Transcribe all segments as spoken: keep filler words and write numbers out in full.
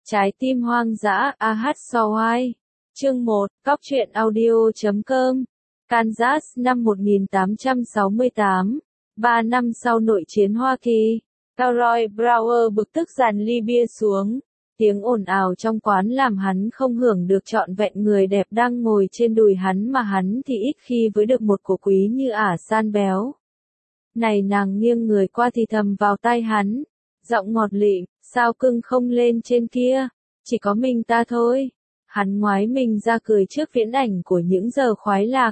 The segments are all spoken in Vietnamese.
Trái tim hoang dã, a hát Sawai. Chương một, Cóc truyện audio.com. Kansas năm một nghìn tám trăm sáu mươi tám. Ba năm sau nội chiến Hoa Kỳ, Elroy Brower bực tức dàn ly bia xuống. Tiếng ồn ào trong quán làm hắn không hưởng được trọn vẹn người đẹp đang ngồi trên đùi hắn, mà hắn thì ít khi với được một của quý như ả san béo. Này nàng nghiêng người qua thì thầm vào tai hắn, giọng ngọt lịm, sao cưng không lên trên kia, chỉ có mình ta thôi. Hắn ngoái mình ra cười trước viễn ảnh của những giờ khoái lạc.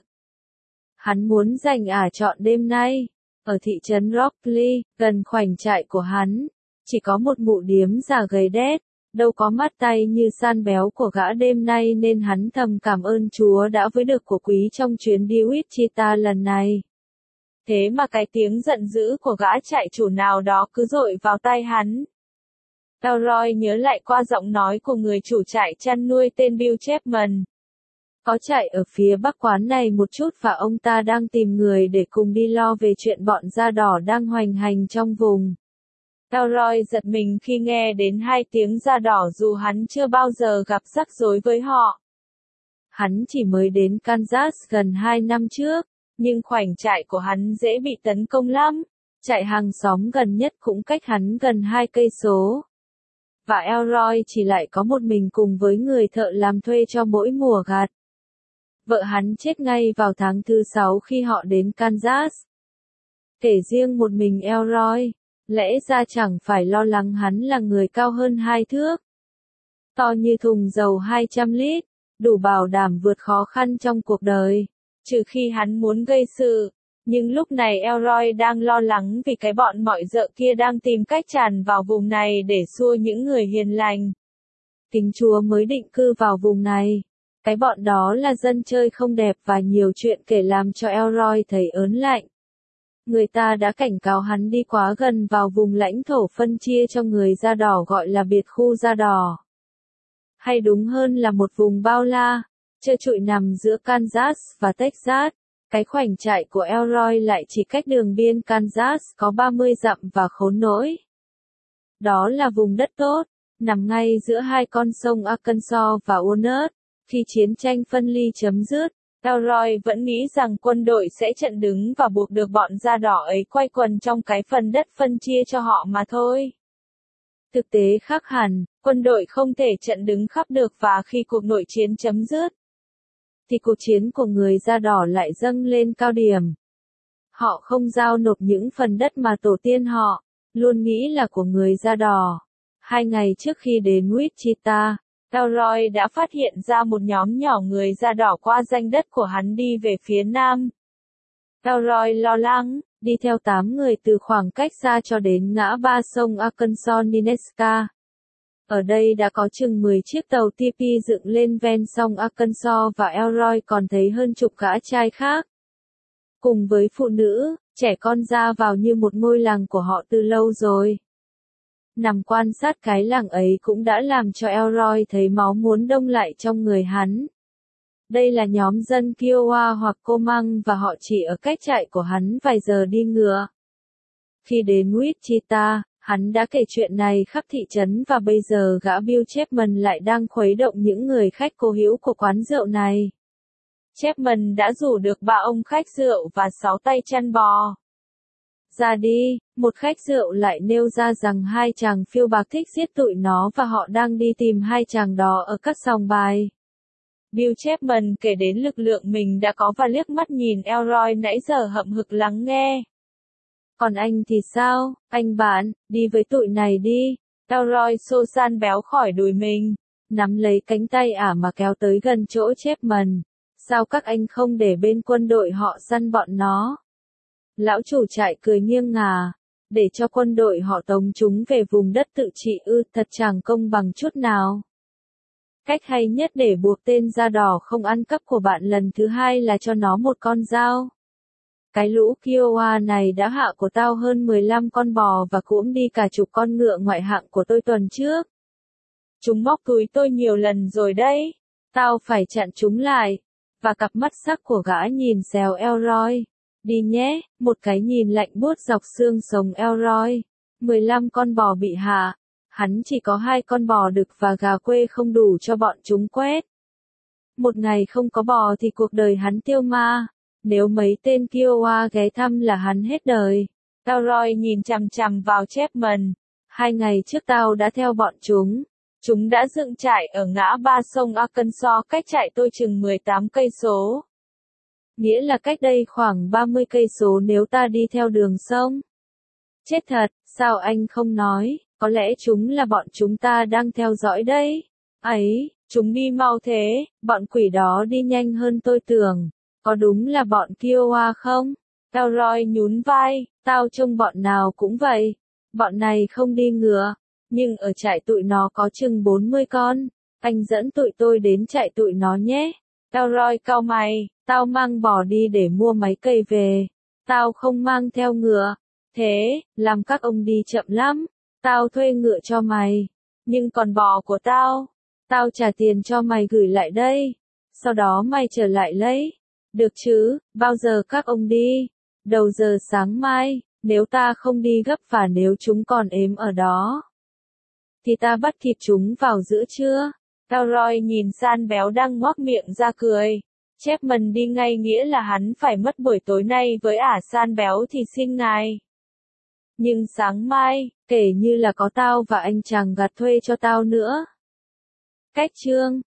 Hắn muốn dành ả trọn đêm nay. Ở thị trấn Rockley, gần khoảnh trại của hắn, chỉ có một mụ điếm già gầy đét, đâu có mắt tay như san béo của gã đêm nay, nên hắn thầm cảm ơn Chúa đã với được của quý trong chuyến đi Wichita lần này. Thế mà cái tiếng giận dữ của gã trại chủ nào đó cứ dội vào tai hắn. Elroy nhớ lại qua giọng nói của người chủ trại chăn nuôi tên Bill Chapman. Có trại ở phía bắc quán này một chút và ông ta đang tìm người để cùng đi lo về chuyện bọn da đỏ đang hoành hành trong vùng. Elroy giật mình khi nghe đến hai tiếng da đỏ dù hắn chưa bao giờ gặp rắc rối với họ. Hắn chỉ mới đến Kansas gần hai năm trước, nhưng khoảnh trại của hắn dễ bị tấn công lắm. Trại hàng xóm gần nhất cũng cách hắn gần hai cây số. Và Elroy chỉ lại có một mình cùng với người thợ làm thuê cho mỗi mùa gặt. Vợ hắn chết ngay vào tháng thứ sáu khi họ đến Kansas. Kể riêng một mình Elroy, lẽ ra chẳng phải lo lắng, hắn là người cao hơn hai thước. To như thùng dầu hai trăm lít, đủ bảo đảm vượt khó khăn trong cuộc đời, trừ khi hắn muốn gây sự. Nhưng lúc này Elroy đang lo lắng vì cái bọn mọi dợ kia đang tìm cách tràn vào vùng này để xua những người hiền lành. Kính Chúa mới định cư vào vùng này. Cái bọn đó là dân chơi không đẹp và nhiều chuyện kể làm cho Elroy thấy ớn lạnh. Người ta đã cảnh cáo hắn đi quá gần vào vùng lãnh thổ phân chia cho người da đỏ gọi là biệt khu da đỏ. Hay đúng hơn là một vùng bao la, trơ trụi nằm giữa Kansas và Texas. Cái khoảnh trại của Elroy lại chỉ cách đường biên Kansas có ba mươi dặm và khốn nỗi. Đó là vùng đất tốt, nằm ngay giữa hai con sông Arkansas và Walnut. Khi chiến tranh phân ly chấm dứt, Elroy vẫn nghĩ rằng quân đội sẽ chặn đứng và buộc được bọn da đỏ ấy quay quần trong cái phần đất phân chia cho họ mà thôi. Thực tế khác hẳn, quân đội không thể chặn đứng khắp được, và khi cuộc nội chiến chấm dứt, thì cuộc chiến của người da đỏ lại dâng lên cao điểm. Họ không giao nộp những phần đất mà tổ tiên họ luôn nghĩ là của người da đỏ. Hai ngày trước khi đến Wichita, Elroy đã phát hiện ra một nhóm nhỏ người da đỏ qua ranh đất của hắn đi về phía nam. Elroy lo lắng, đi theo tám người từ khoảng cách xa cho đến ngã ba sông Arkansas-Nebraska. Ở đây đã có chừng mười chiếc tàu tê pê dựng lên ven sông Arkansas, và Elroy còn thấy hơn chục gã trai khác. Cùng với phụ nữ, trẻ con ra vào như một ngôi làng của họ từ lâu rồi. Nằm quan sát cái làng ấy cũng đã làm cho Elroy thấy máu muốn đông lại trong người hắn. Đây là nhóm dân Kiowa hoặc Comang, và họ chỉ ở cách trại của hắn vài giờ đi ngựa. Khi đến Wichita, hắn đã kể chuyện này khắp thị trấn, và bây giờ gã Bill Chapman lại đang khuấy động những người khách cố hữu của quán rượu này. Chapman đã rủ được ba ông khách rượu và sáu tay chăn bò. Ra đi, một khách rượu lại nêu ra rằng hai chàng phiêu bạc thích giết tụi nó và họ đang đi tìm hai chàng đó ở các sòng bài. Bill Chapman kể đến lực lượng mình đã có và liếc mắt nhìn Elroy nãy giờ hậm hực lắng nghe. Còn anh thì sao, anh bạn, đi với tụi này đi. Elroy xô san béo khỏi đùi mình, nắm lấy cánh tay ả mà kéo tới gần chỗ Chapman. Sao các anh không để bên quân đội họ săn bọn nó? Lão chủ trại cười nghiêng ngả, để cho quân đội họ tống chúng về vùng đất tự trị ư? Thật chẳng công bằng chút nào. Cách hay nhất để buộc tên da đỏ không ăn cắp của bạn lần thứ hai là cho nó một con dao. Cái lũ Kiowa này đã hạ của tao hơn mười lăm con bò và cũng đi cả chục con ngựa ngoại hạng của tôi tuần trước. Chúng móc túi tôi nhiều lần rồi đấy. Tao phải chặn chúng lại. Và cặp mắt sắc của gã nhìn xéo Elroy. Đi nhé, một cái nhìn lạnh buốt dọc xương sống Elroy. mười lăm con bò bị hạ. hắn chỉ có hai con bò đực và gà quê không đủ cho bọn chúng quét. Một ngày không có bò thì cuộc đời hắn tiêu ma, nếu mấy tên Kiowa ghé thăm là hắn hết đời. Elroy nhìn chằm chằm vào Chapman. Hai ngày trước tao đã theo bọn chúng. Chúng đã dựng trại ở ngã ba sông Arkansas cách trại tôi chừng mười tám cây số. Nghĩa là cách đây khoảng ba mươi cây số nếu ta đi theo đường sông. Chết thật, sao anh không nói, có lẽ chúng là bọn chúng ta đang theo dõi đấy. Ấy, chúng đi mau thế, bọn quỷ đó đi nhanh hơn tôi tưởng. Có đúng là bọn Kiowa không? Elroy nhún vai, tao trông bọn nào cũng vậy. Bọn này không đi ngựa, nhưng ở trại tụi nó có chừng bốn mươi con. Anh dẫn tụi tôi đến trại tụi nó nhé. Elroy cau mày, tao mang bò đi để mua máy cày về. Tao không mang theo ngựa. Thế, làm các ông đi chậm lắm. Tao thuê ngựa cho mày. Nhưng còn bò của tao? Tao trả tiền cho mày gửi lại đây. Sau đó mày trở lại lấy. Được chứ, bao giờ các ông đi? Đầu giờ sáng mai, nếu ta không đi gấp và nếu chúng còn ếm ở đó, thì ta bắt kịp chúng vào giữa trưa. Elroy nhìn San béo đang ngoác miệng ra cười. Chapman đi ngay nghĩa là hắn phải mất buổi tối nay với ả San béo thì xin ngài. Nhưng sáng mai, kể như là có tao và anh chàng gặt thuê cho tao nữa. Cách chương